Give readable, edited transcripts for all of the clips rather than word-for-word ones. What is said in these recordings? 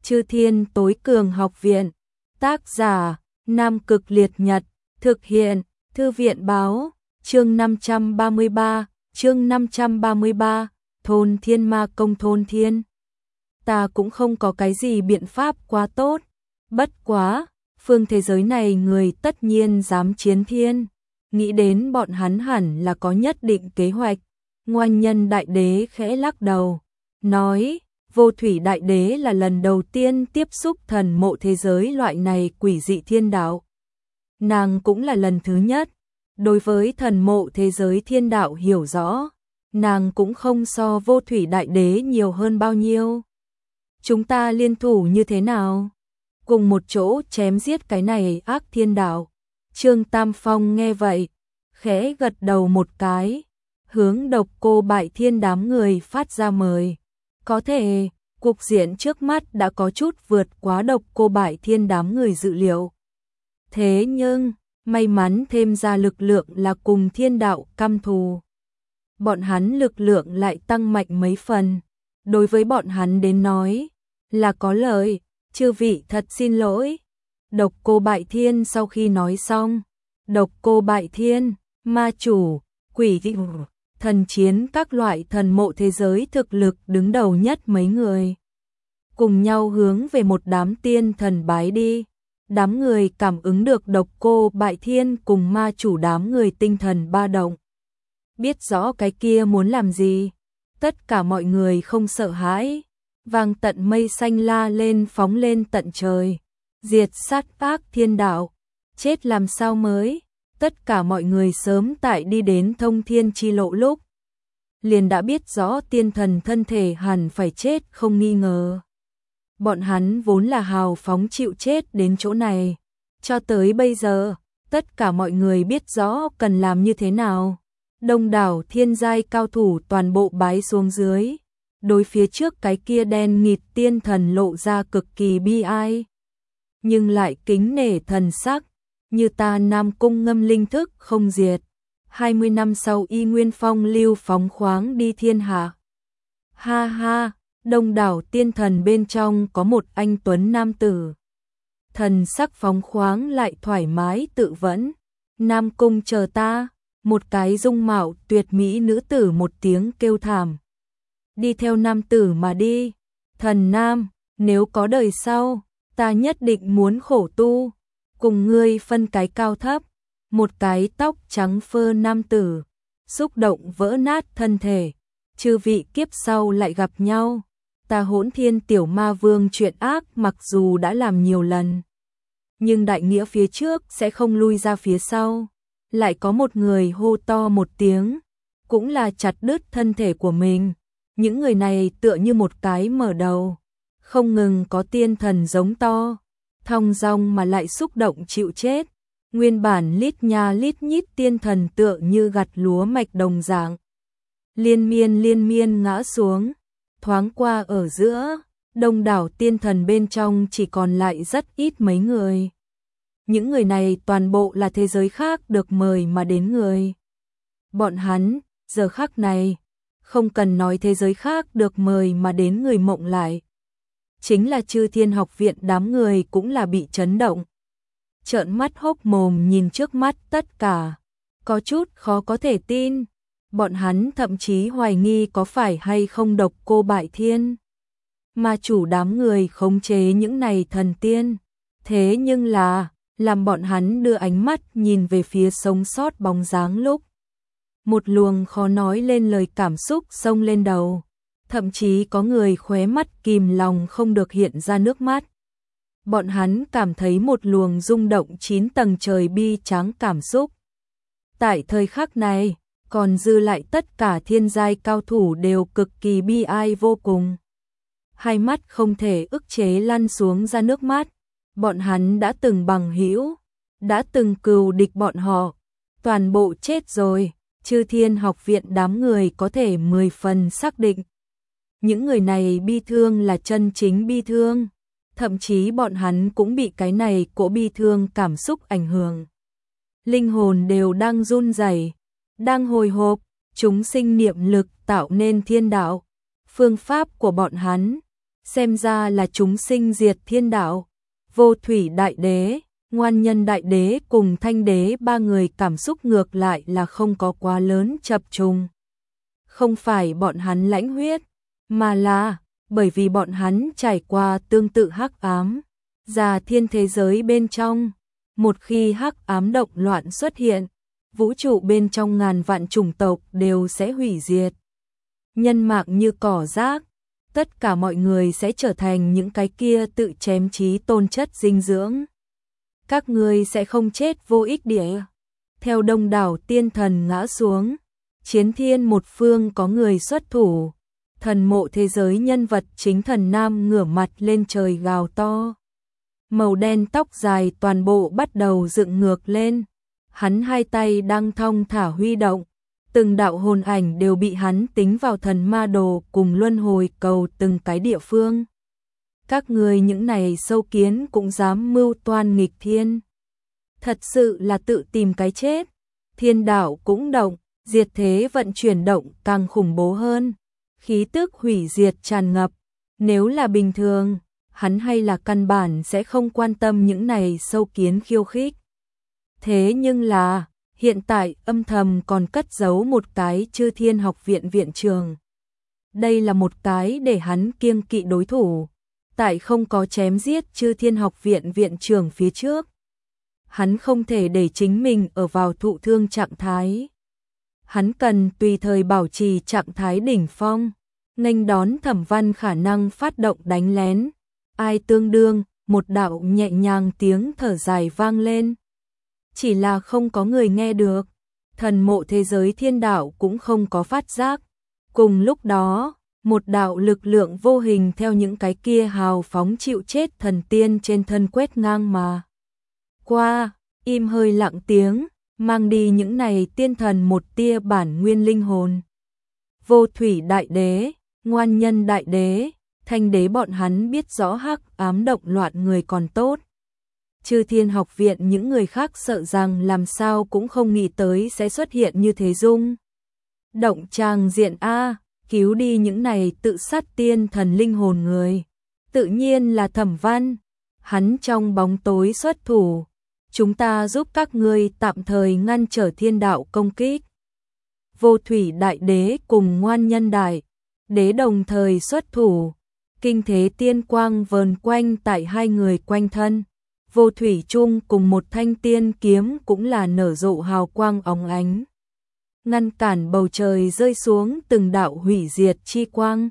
Chư Thiên Tối Cường Học Viện. Tác giả: Nam Cực Liệt Nhật. Thực hiện: Thư viện báo. Chương 533, Thôn Thiên Ma Công Thôn Thiên. Ta cũng không có cái gì biện pháp quá tốt. Bất quá, phương thế giới này người tất nhiên dám chiến thiên. Nghĩ đến bọn hắn hẳn là có nhất định kế hoạch. Ngoan Nhân Đại Đế khẽ lắc đầu, nói, Vô Thủy Đại Đế là lần đầu tiên tiếp xúc thần mộ thế giới loại này quỷ dị thiên đạo. Nàng cũng là lần thứ nhất. Đối với thần mộ thế giới thiên đạo hiểu rõ, nàng cũng không so Vô Thủy Đại Đế nhiều hơn bao nhiêu. Chúng ta liên thủ như thế nào? Cùng một chỗ chém giết cái này ác thiên đạo. Trương Tam Phong nghe vậy, khẽ gật đầu một cái, hướng Độc Cô Bại Thiên đám người phát ra mời. Có thể, cục diện trước mắt đã có chút vượt quá Độc Cô Bại Thiên đám người dự liệu. Thế nhưng, may mắn thêm ra lực lượng là cùng thiên đạo căm thù. Bọn hắn lực lượng lại tăng mạnh mấy phần. Đối với bọn hắn đến nói, là có lợi. Chư vị thật xin lỗi. Độc Cô Bại Thiên sau khi nói xong, Độc Cô Bại Thiên, ma chủ, quỷ dị, thần chiến các loại thần mộ thế giới thực lực đứng đầu nhất mấy người. Cùng nhau hướng về một đám tiên thần bái đi. Đám người cảm ứng được Độc Cô Bại Thiên cùng ma chủ đám người tinh thần ba động. Biết rõ cái kia muốn làm gì. Tất cả mọi người không sợ hãi. Vang tận mây xanh la lên phóng lên tận trời. Diệt sát ác thiên đạo. Chết làm sao mới. Tất cả mọi người sớm tại đi đến thông thiên chi lộ lúc. Liền đã biết rõ tiên thần thân thể hẳn phải chết không nghi ngờ. Bọn hắn vốn là hào phóng chịu chết đến chỗ này. Cho tới bây giờ, tất cả mọi người biết rõ cần làm như thế nào. Đông đảo thiên giai cao thủ toàn bộ bái xuống dưới. Đối phía trước cái kia đen nghịt tiên thần lộ ra cực kỳ bi ai. Nhưng lại kính nể thần sắc, như ta Nam Cung Ngâm linh thức không diệt. 20 năm sau y nguyên phong lưu phóng khoáng đi thiên hạ. Ha ha, đông đảo tiên thần bên trong có một anh tuấn nam tử. Thần sắc phóng khoáng lại thoải mái tự vẫn. Nam Cung chờ ta, một cái dung mạo tuyệt mỹ nữ tử một tiếng kêu thảm. Đi theo nam tử mà đi. Thần nam, nếu có đời sau, ta nhất định muốn khổ tu. Cùng ngươi phân cái cao thấp. Một cái tóc trắng phơ nam tử. Xúc động vỡ nát thân thể. Chư vị kiếp sau lại gặp nhau. Ta Hỗn Thiên Tiểu Ma Vương chuyện ác mặc dù đã làm nhiều lần. Nhưng đại nghĩa phía trước sẽ không lui ra phía sau. Lại có một người hô to một tiếng. Cũng là chặt đứt thân thể của mình. Những người này tựa như một cái mở đầu. Không ngừng có tiên thần giống to. Thong dong mà lại xúc động chịu chết. Nguyên bản lít nha lít nhít tiên thần tựa như gặt lúa mạch đồng dạng. Liên miên ngã xuống. Thoáng qua ở giữa, đông đảo tiên thần bên trong chỉ còn lại rất ít mấy người. Những người này toàn bộ là thế giới khác được mời mà đến người. Bọn hắn, giờ khắc này, không cần nói thế giới khác được mời mà đến người mộng lại. Chính là Chư Thiên Học Viện đám người cũng là bị chấn động. Trợn mắt hốc mồm nhìn trước mắt tất cả. Có chút khó có thể tin. Bọn hắn thậm chí hoài nghi có phải hay không Độc Cô Bại Thiên. Mà chủ đám người khống chế những này thần tiên. Thế nhưng là, làm bọn hắn đưa ánh mắt nhìn về phía sống sót bóng dáng lúc. Một luồng khó nói lên lời cảm xúc xông lên đầu. Thậm chí có người khóe mắt kìm lòng không được hiện ra nước mắt. Bọn hắn cảm thấy một luồng rung động 9 tầng trời bi tráng cảm xúc. Tại thời khắc này, còn dư lại tất cả thiên giai cao thủ đều cực kỳ bi ai vô cùng. Hai mắt không thể ức chế lăn xuống ra nước mắt. Bọn hắn đã từng bằng hữu, đã từng cừu địch bọn họ, toàn bộ chết rồi. Chư Thiên Học Viện đám người có thể 10 phần xác định. Những người này bi thương là chân chính bi thương. Thậm chí bọn hắn cũng bị cái này cỗ bi thương cảm xúc ảnh hưởng. Linh hồn đều đang run rẩy, đang hồi hộp, chúng sinh niệm lực tạo nên thiên đạo. Phương pháp của bọn hắn, xem ra là chúng sinh diệt thiên đạo. Vô Thủy Đại Đế, Ngoan Nhân Đại Đế cùng Thanh Đế ba người cảm xúc ngược lại là không có quá lớn chập trùng. Không phải bọn hắn lãnh huyết, mà là bởi vì bọn hắn trải qua tương tự hắc ám, già thiên thế giới bên trong. Một khi hắc ám động loạn xuất hiện, vũ trụ bên trong ngàn vạn chủng tộc đều sẽ hủy diệt. Nhân mạng như cỏ rác, tất cả mọi người sẽ trở thành những cái kia tự chém chí tôn chất dinh dưỡng. Các ngươi sẽ không chết vô ích địa. Theo đông đảo tiên thần ngã xuống, chiến thiên một phương có người xuất thủ. Thần mộ thế giới nhân vật chính Thần Nam ngửa mặt lên trời gào to. Màu đen tóc dài toàn bộ bắt đầu dựng ngược lên. Hắn hai tay đang thong thả huy động. Từng đạo hồn ảnh đều bị hắn tính vào thần ma đồ cùng luân hồi cầu từng cái địa phương. Các người những này sâu kiến cũng dám mưu toan nghịch thiên. Thật sự là tự tìm cái chết. Thiên đạo cũng động, diệt thế vận chuyển động càng khủng bố hơn. Khí tức hủy diệt tràn ngập. Nếu là bình thường, hắn hay là căn bản sẽ không quan tâm những này sâu kiến khiêu khích. Thế nhưng là, hiện tại âm thầm còn cất giấu một cái Chư Thiên Học Viện viện trường. Đây là một cái để hắn kiêng kỵ đối thủ. Tại không có chém giết Chư Thiên Học Viện viện trưởng phía trước, hắn không thể để chính mình ở vào thụ thương trạng thái. Hắn cần tùy thời bảo trì trạng thái đỉnh phong, nghênh đón Thẩm Văn khả năng phát động đánh lén. Ai tương đương, một đạo nhẹ nhàng tiếng thở dài vang lên. Chỉ là không có người nghe được, thần mộ thế giới thiên đạo cũng không có phát giác. Cùng lúc đó, một đạo lực lượng vô hình theo những cái kia hào phóng chịu chết thần tiên trên thân quét ngang mà qua, im hơi lặng tiếng, mang đi những này tiên thần một tia bản nguyên linh hồn. Vô Thủy Đại Đế, Ngoan Nhân Đại Đế, Thanh Đế bọn hắn biết rõ hắc ám động loạn người còn tốt. Chư Thiên Học Viện những người khác sợ rằng làm sao cũng không nghĩ tới sẽ xuất hiện như thế dung. Động tràng diện A, cứu đi những này tự sát tiên thần linh hồn người. Tự nhiên là Thẩm Văn, hắn trong bóng tối xuất thủ. Chúng ta giúp các ngươi tạm thời ngăn trở thiên đạo công kích. Vô Thủy Đại Đế cùng Ngoan Nhân Đại Đế đồng thời xuất thủ. Kinh thế tiên quang vờn quanh tại hai người quanh thân. Vô Thủy chung cùng một thanh tiên kiếm cũng là nở rộ hào quang óng ánh. Ngăn cản bầu trời rơi xuống từng đạo hủy diệt chi quang.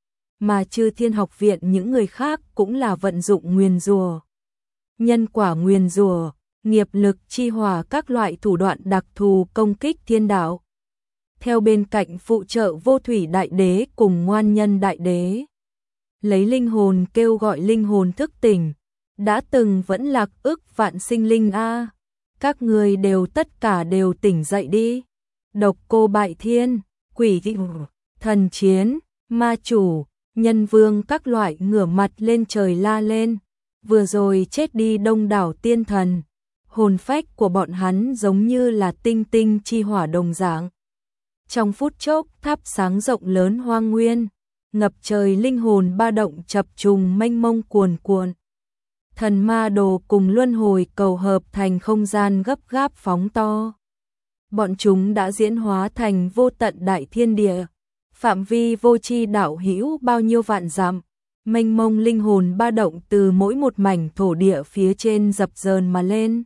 Mà Chư Thiên Học Viện những người khác cũng là vận dụng nguyền rủa, nhân quả nguyền rủa, nghiệp lực chi hỏa các loại thủ đoạn đặc thù công kích thiên đạo. Theo bên cạnh phụ trợ Vô Thủy Đại Đế cùng Ngoan Nhân Đại Đế. Lấy linh hồn kêu gọi linh hồn thức tỉnh. Đã từng vẫn lạc ức vạn sinh linh A. Các người đều tất cả đều tỉnh dậy đi. Độc Cô Bại Thiên, Quỷ Thị, Thần Chiến, Ma Chủ, Nhân Vương các loại ngửa mặt lên trời la lên. Vừa rồi chết đi đông đảo tiên thần. Hồn phách của bọn hắn giống như là tinh tinh chi hỏa đồng dạng. Trong phút chốc thắp sáng rộng lớn hoang nguyên. Ngập trời linh hồn ba động chập trùng mênh mông cuồn cuộn. Thần ma đồ cùng luân hồi cầu hợp thành không gian gấp gáp phóng to. Bọn chúng đã diễn hóa thành vô tận đại thiên địa. Phạm vi vô tri đạo hữu bao nhiêu vạn dặm. Mênh mông linh hồn ba động từ mỗi một mảnh thổ địa phía trên dập dờn mà lên.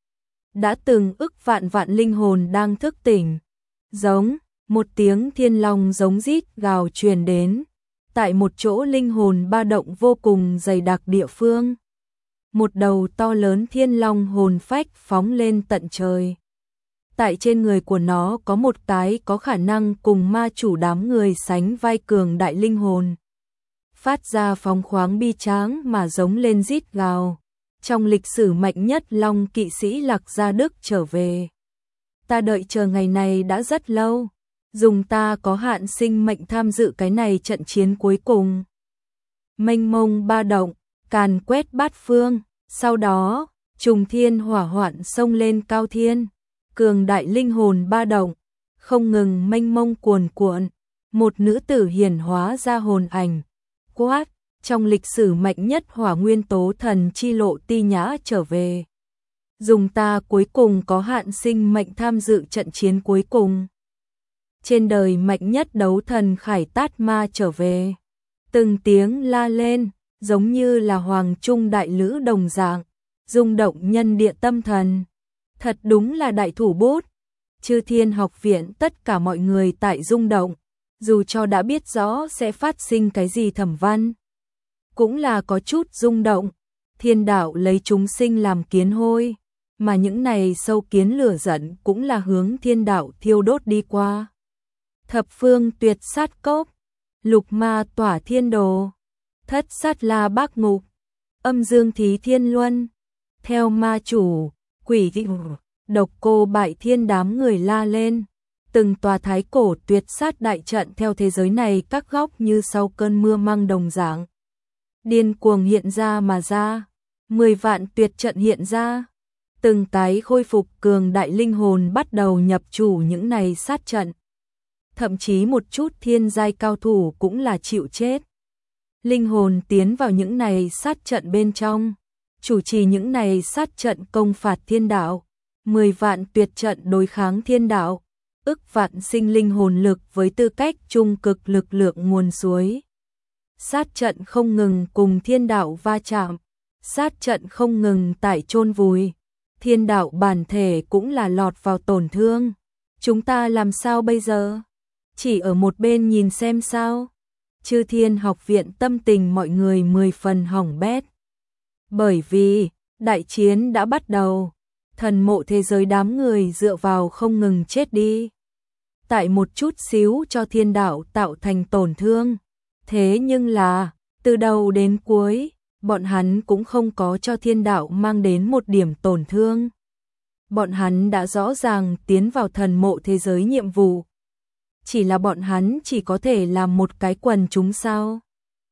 Đã từng ức vạn vạn linh hồn đang thức tỉnh. Giống, một tiếng thiên long giống rít gào truyền đến. Tại một chỗ linh hồn ba động vô cùng dày đặc địa phương. Một đầu to lớn thiên long hồn phách phóng lên tận trời. Tại trên người của nó có một cái có khả năng cùng ma chủ đám người sánh vai cường đại linh hồn. Phát ra phóng khoáng bi tráng mà giống lên rít gào. Trong lịch sử mạnh nhất long kỵ sĩ Lạc Gia Đức trở về. Ta đợi chờ ngày này đã rất lâu. Dùng ta có hạn sinh mệnh tham dự cái này trận chiến cuối cùng. Mênh mông ba động, càn quét bát phương. Sau đó, trùng thiên hỏa hoạn xông lên cao thiên. Cường đại linh hồn ba động, không ngừng mênh mông cuồn cuộn. Một nữ tử hiển hóa ra hồn ảnh. Quát, trong lịch sử mạnh nhất hỏa nguyên tố thần chi lộ ti nhã trở về. Dùng ta cuối cùng có hạn sinh mệnh tham dự trận chiến cuối cùng. Trên đời mạnh nhất đấu thần Khải Tát Ma trở về. Từng tiếng la lên, giống như là hoàng trung đại lữ đồng dạng, rung động nhân địa tâm thần. Thật đúng là đại thủ bút. Chư Thiên Học Viện tất cả mọi người tại rung động, dù cho đã biết rõ sẽ phát sinh cái gì thẩm văn. Cũng là có chút rung động, thiên đạo lấy chúng sinh làm kiến hôi, mà những này sâu kiến lửa giận cũng là hướng thiên đạo thiêu đốt đi qua. Thập phương tuyệt sát cốc, lục ma tỏa thiên đồ, thất sát la bác ngục, âm dương thí thiên luân, theo ma chủ, quỷ thị độc cô bại thiên đám người la lên. Từng tòa thái cổ tuyệt sát đại trận theo thế giới này các góc như sau cơn mưa mang đồng dạng. Điên cuồng hiện ra mà ra, 10 vạn tuyệt trận hiện ra. Từng cái khôi phục cường đại linh hồn bắt đầu nhập chủ những này sát trận. Thậm chí một chút thiên giai cao thủ cũng là chịu chết. Linh hồn tiến vào những này sát trận bên trong, chủ trì những này sát trận công phạt thiên đạo. 10 vạn tuyệt trận đối kháng thiên đạo, ức vạn sinh linh hồn lực với tư cách trung cực lực lượng nguồn suối. Sát trận không ngừng cùng thiên đạo va chạm, sát trận không ngừng tại chôn vùi, thiên đạo bản thể cũng là lọt vào tổn thương. Chúng ta làm sao bây giờ? Chỉ ở một bên nhìn xem sao? Chư Thiên Học Viện tâm tình mọi người 10 phần hỏng bét. Bởi vì, đại chiến đã bắt đầu, thần mộ thế giới đám người dựa vào không ngừng chết đi. Tại một chút xíu cho thiên đạo tạo thành tổn thương. Thế nhưng là, từ đầu đến cuối, bọn hắn cũng không có cho thiên đạo mang đến một điểm tổn thương. Bọn hắn đã rõ ràng tiến vào thần mộ thế giới nhiệm vụ. Chỉ là bọn hắn chỉ có thể làm một cái quần chúng sao.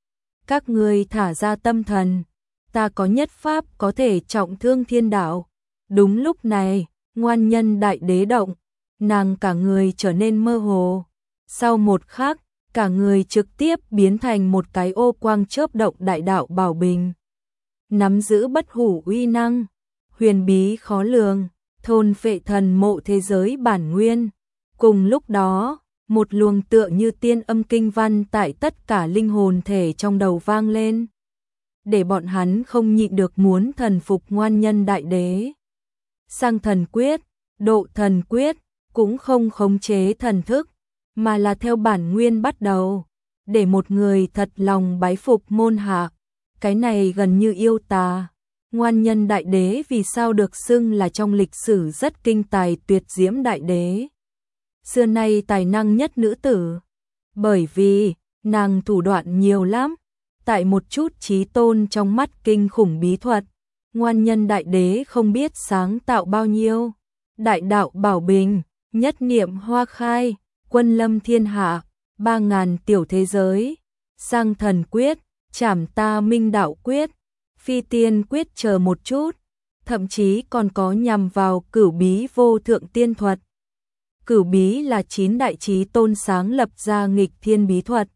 Các ngươi thả ra tâm thần, ta có nhất pháp có thể trọng thương thiên đạo. Đúng lúc này, ngoan nhân đại đế động, nàng cả người trở nên mơ hồ. Sau một khắc, cả người trực tiếp biến thành một cái ô quang chớp động đại đạo bảo bình. Nắm giữ bất hủ uy năng, huyền bí khó lường, thôn phệ thần mộ thế giới bản nguyên. Cùng lúc đó, một luồng tựa như tiên âm kinh văn tại tất cả linh hồn thể trong đầu vang lên. Để bọn hắn không nhịn được muốn thần phục ngoan nhân đại đế. Sang thần quyết, độ thần quyết, cũng không khống chế thần thức, mà là theo bản nguyên bắt đầu, để một người thật lòng bái phục môn hạ. Cái này gần như yêu tà. Ngoan nhân đại đế vì sao được xưng là trong lịch sử rất kinh tài tuyệt diễm đại đế. Xưa nay tài năng nhất nữ tử. Bởi vì, nàng thủ đoạn nhiều lắm. Tại một chút trí tôn trong mắt kinh khủng bí thuật, ngoan nhân đại đế không biết sáng tạo bao nhiêu. Đại đạo bảo bình, nhất niệm hoa khai, quân lâm thiên hạ, 3000 tiểu thế giới, sang thần quyết, trảm ta minh đạo quyết, phi tiên quyết chờ một chút, thậm chí còn có nhằm vào cửu bí vô thượng tiên thuật. Cửu bí là 9 đại trí tôn sáng lập ra nghịch thiên bí thuật,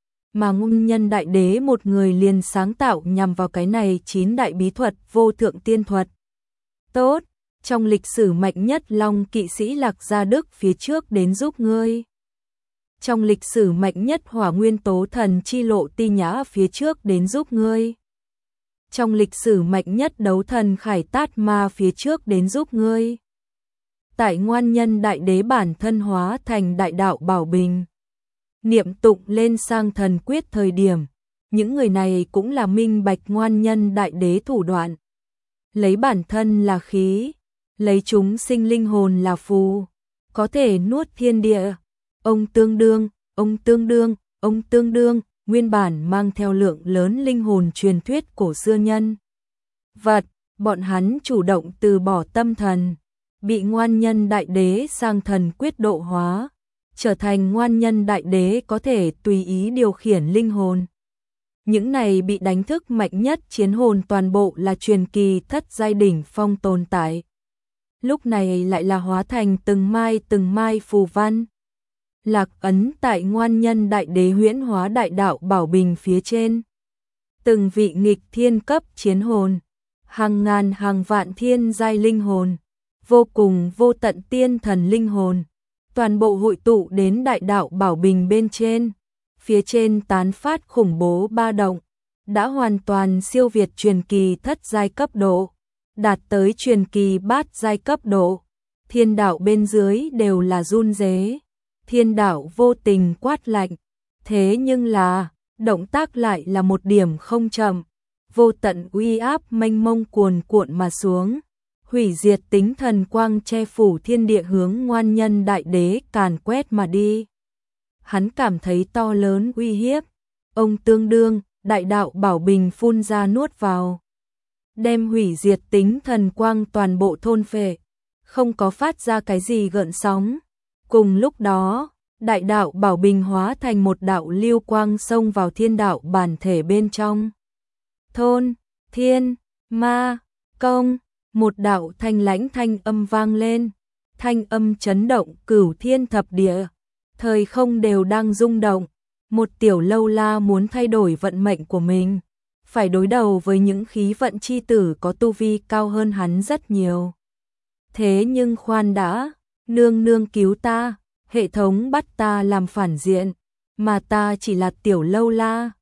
mà ngoan nhân đại đế một người liền sáng tạo nhằm vào cái này 9 đại bí thuật vô thượng tiên thuật. Tốt, trong lịch sử mạnh nhất Long kỵ sĩ Lạc Gia Đức phía trước đến giúp ngươi. Trong lịch sử mạnh nhất Hỏa Nguyên Tố Thần chi lộ Ti Nhã phía trước đến giúp ngươi. Trong lịch sử mạnh nhất Đấu Thần Khải Tát Ma phía trước đến giúp ngươi. Tại ngoan nhân đại đế bản thân hóa thành đại đạo bảo bình, niệm tụng lên sang thần quyết thời điểm, những người này cũng là minh bạch ngoan nhân đại đế thủ đoạn. Lấy bản thân là khí, lấy chúng sinh linh hồn là phù, có thể nuốt thiên địa. Ông tương đương, ông tương đương, ông tương đương, nguyên bản mang theo lượng lớn linh hồn truyền thuyết cổ xưa nhân vật, bọn hắn chủ động từ bỏ tâm thần, bị ngoan nhân đại đế sang thần quyết độ hóa, trở thành ngoan nhân đại đế có thể tùy ý điều khiển linh hồn. Những này bị đánh thức mạnh nhất chiến hồn toàn bộ là truyền kỳ thất giai đỉnh phong tồn tại. Lúc này lại là hóa thành từng mai phù văn. Lạc ấn tại ngoan nhân đại đế huyễn hóa đại đạo bảo bình phía trên. từng vị nghịch thiên cấp chiến hồn, hàng ngàn hàng vạn thiên giai linh hồn, vô cùng vô tận tiên thần linh hồn, toàn bộ hội tụ đến đại đạo Bảo Bình bên trên. Phía trên tán phát khủng bố ba động, đã hoàn toàn siêu việt truyền kỳ thất giai cấp độ, đạt tới truyền kỳ bát giai cấp độ. Thiên đạo bên dưới đều là run rế. Thiên đạo vô tình quát lạnh, thế nhưng là động tác lại là một điểm không chậm, vô tận uy áp mênh mông cuồn cuộn mà xuống, hủy diệt tính thần quang che phủ thiên địa hướng Ngoan Nhân Đại Đế càn quét mà đi. Hắn cảm thấy to lớn uy hiếp, ông tương đương, đại đạo Bảo Bình phun ra nuốt vào, đem hủy diệt tính thần quang toàn bộ thôn phệ, không có phát ra cái gì gợn sóng. Cùng lúc đó, đại đạo Bảo Bình hóa thành một đạo lưu quang xông vào thiên đạo bản thể bên trong. Thôn, thiên, ma, công, một đạo thanh lãnh thanh âm vang lên, thanh âm chấn động cửu thiên thập địa, thời không đều đang rung động. Một tiểu lâu la muốn thay đổi vận mệnh của mình, phải đối đầu với những khí vận chi tử có tu vi cao hơn hắn rất nhiều. Thế nhưng khoan đã, nương nương cứu ta, hệ thống bắt ta làm phản diện, mà ta chỉ là tiểu lâu la,